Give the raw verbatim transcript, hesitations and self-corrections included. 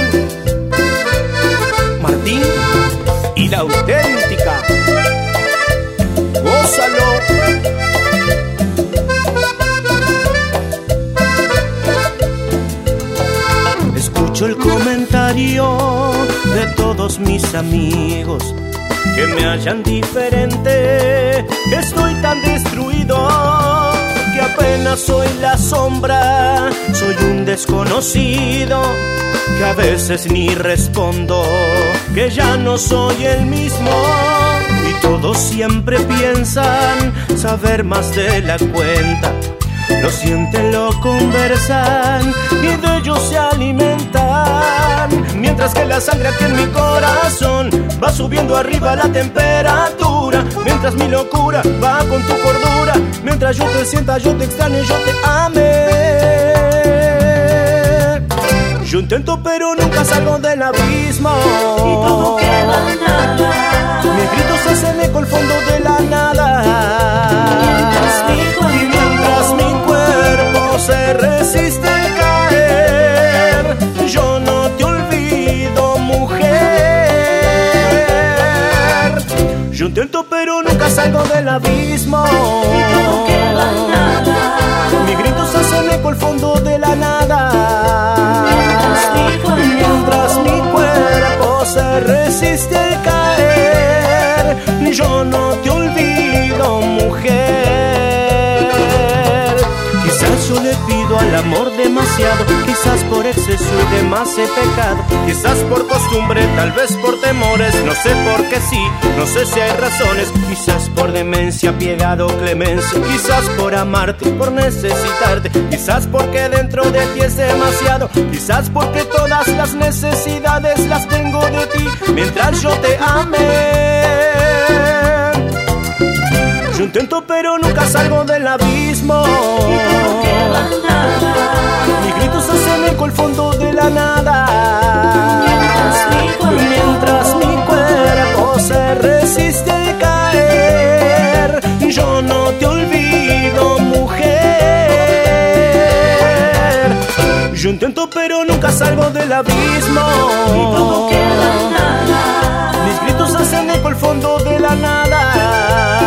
Martín y la auténtica. Gózalo. Escucho el comentario de todos mis amigos que me hallan diferente, que estoy tan destruido, que apenas soy la sombra, soy un desconocido, que a veces ni respondo, que ya no soy el mismo. Y todos siempre piensan saber más de la cuenta, lo sienten, lo conversan y de ellos se alimentan. Mientras que la sangre aquí en mi corazón va subiendo arriba la temperatura, mientras mi locura va con tu cordura, mientras yo te sienta, yo te extrañe, yo te ame. Yo intento pero nunca salgo del abismo y todo queda nada. Mis gritos hacen eco al fondo de la nada. Mientras mi cuerpo, y mientras mi cuerpo se resiste a caer, yo no te olvido, mujer. Yo intento pero nunca salgo del abismo y todo queda nada. Mis gritos hacen eco al fondo de la nada. Mientras mi cuerpo, Mientras mi cuerpo se resiste a caer, yo no te olvido, mujer. Quizás yo le pido al amor demasiado, quizás por exceso y demás he pecado, quizás por costumbre, tal vez por temores, no sé por qué sí, no sé si hay razones, quizás por demencia, piedad o clemencia, quizás por amarte, por necesitarte, quizás porque dentro de ti es demasiado, quizás porque todas las necesidades las tengo de ti, mientras yo te amé. Yo intento pero nunca salgo del abismo y todo queda nada. Mis gritos hacen eco al fondo de la nada. Mientras mi cuerpo, Mientras mi cuerpo se resiste a caer, yo no te olvido, mujer. Yo intento pero nunca salgo del abismo y todo queda nada. Mis gritos hacen eco al fondo de la nada.